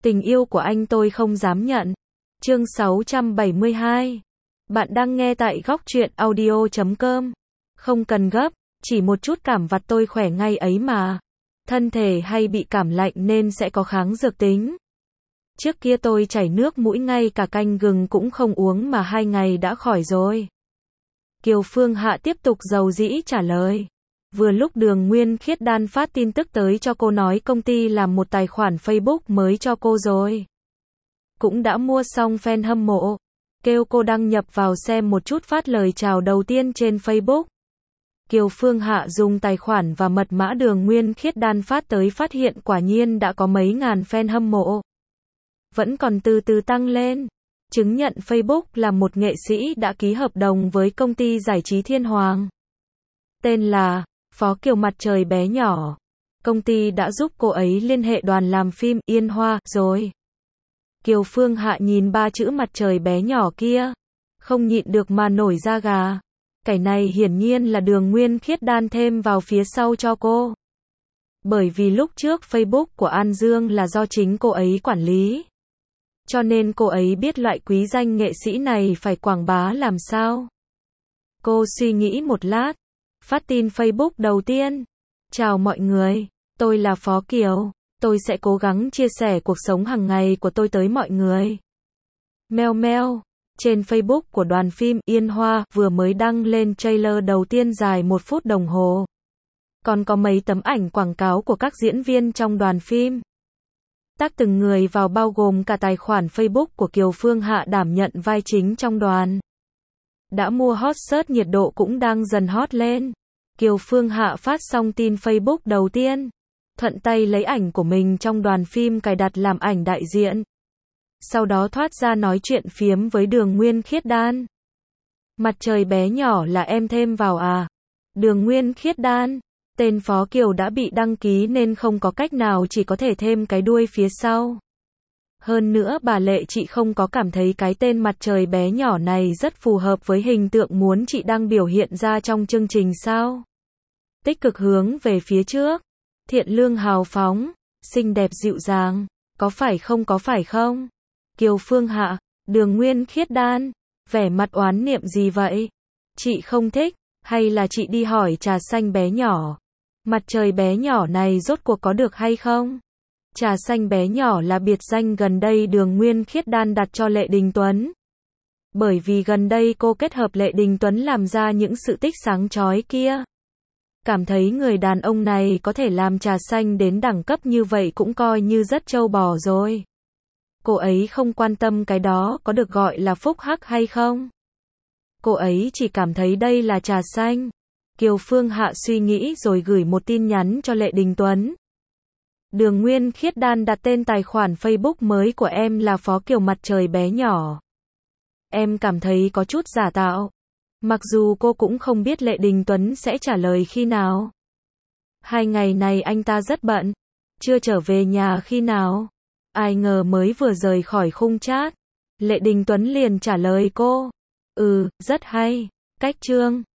Tình yêu của anh tôi không dám nhận. Chương 672. Bạn đang nghe tại góc truyện audio.com. Không cần gấp, chỉ một chút cảm vặt tôi khỏe ngay ấy mà. Thân thể hay bị cảm lạnh nên sẽ có kháng dược tính. Trước kia tôi chảy nước mũi ngay cả canh gừng cũng không uống mà 2 ngày đã khỏi rồi. Kiều Phương Hạ tiếp tục dầu dĩ trả lời. Vừa lúc Đường Nguyên Khiết Đan phát tin tức tới cho cô nói công ty làm một tài khoản Facebook mới cho cô rồi. Cũng đã mua xong fan hâm mộ. Kêu cô đăng nhập vào xem một chút phát lời chào đầu tiên trên Facebook. Kiều Phương Hạ dùng tài khoản và mật mã Đường Nguyên Khiết Đan phát tới phát hiện quả nhiên đã có mấy ngàn fan hâm mộ. Vẫn còn từ từ tăng lên. Chứng nhận Facebook là một nghệ sĩ đã ký hợp đồng với công ty giải trí Thiên Hoàng. Tên là Phó Kiều Mặt Trời Bé Nhỏ. Công ty đã giúp cô ấy liên hệ đoàn làm phim Yên Hoa rồi. Kiều Phương Hạ nhìn 3 chữ mặt trời bé nhỏ kia. Không nhịn được mà nổi da gà. Cái này hiển nhiên là Đường Nguyên Khiết Đan thêm vào phía sau cho cô. Bởi vì lúc trước Facebook của An Dương là do chính cô ấy quản lý. Cho nên cô ấy biết loại quý danh nghệ sĩ này phải quảng bá làm sao. Cô suy nghĩ một lát. Phát tin Facebook đầu tiên. Chào mọi người, tôi là Phó Kiều. Tôi sẽ cố gắng chia sẻ cuộc sống hàng ngày của tôi tới mọi người. Meo meo. Trên Facebook của đoàn phim Yên Hoa vừa mới đăng lên trailer đầu tiên dài 1 phút đồng hồ. Còn có mấy tấm ảnh quảng cáo của các diễn viên trong đoàn phim. Tác từng người vào bao gồm cả tài khoản Facebook của Kiều Phương Hạ đảm nhận vai chính trong đoàn. Đã mua hot search nhiệt độ cũng đang dần hot lên. Kiều Phương Hạ phát xong tin Facebook đầu tiên. Thuận tay lấy ảnh của mình trong đoàn phim cài đặt làm ảnh đại diện. Sau đó thoát ra nói chuyện phiếm với Đường Nguyên Khiết Đan. Mặt trời bé nhỏ là em thêm vào à? Đường Nguyên Khiết Đan. Tên Phó Kiều đã bị đăng ký nên không có cách nào, chỉ có thể thêm cái đuôi phía sau. Hơn nữa bà Lệ chị không có cảm thấy cái tên mặt trời bé nhỏ này rất phù hợp với hình tượng muốn chị đang biểu hiện ra trong chương trình sao? Tích cực hướng về phía trước, thiện lương hào phóng, xinh đẹp dịu dàng, có phải không? Kiều Phương Hạ, Đường Nguyên Khiết Đan, vẻ mặt oán niệm gì vậy? Chị không thích, hay là chị đi hỏi trà xanh bé nhỏ? Mặt trời bé nhỏ này rốt cuộc có được hay không? Trà xanh bé nhỏ là biệt danh gần đây Đường Nguyên Khiết Đan đặt cho Lệ Đình Tuấn. Bởi vì gần đây cô kết hợp Lệ Đình Tuấn làm ra những sự tích sáng chói kia. Cảm thấy người đàn ông này có thể làm trà xanh đến đẳng cấp như vậy cũng coi như rất trâu bò rồi. Cô ấy không quan tâm cái đó có được gọi là phúc hắc hay không. Cô ấy chỉ cảm thấy đây là trà xanh. Kiều Phương Hạ suy nghĩ rồi gửi một tin nhắn cho Lệ Đình Tuấn. Đường Nguyên Khiết Đan đặt tên tài khoản Facebook mới của em là Phó Kiều Mặt Trời Bé Nhỏ. Em cảm thấy có chút giả tạo. Mặc dù cô cũng không biết Lệ Đình Tuấn sẽ trả lời khi nào. 2 ngày này anh ta rất bận. Chưa trở về nhà khi nào. Ai ngờ mới vừa rời khỏi khung chat. Lệ Đình Tuấn liền trả lời cô. Rất hay. Cách chương.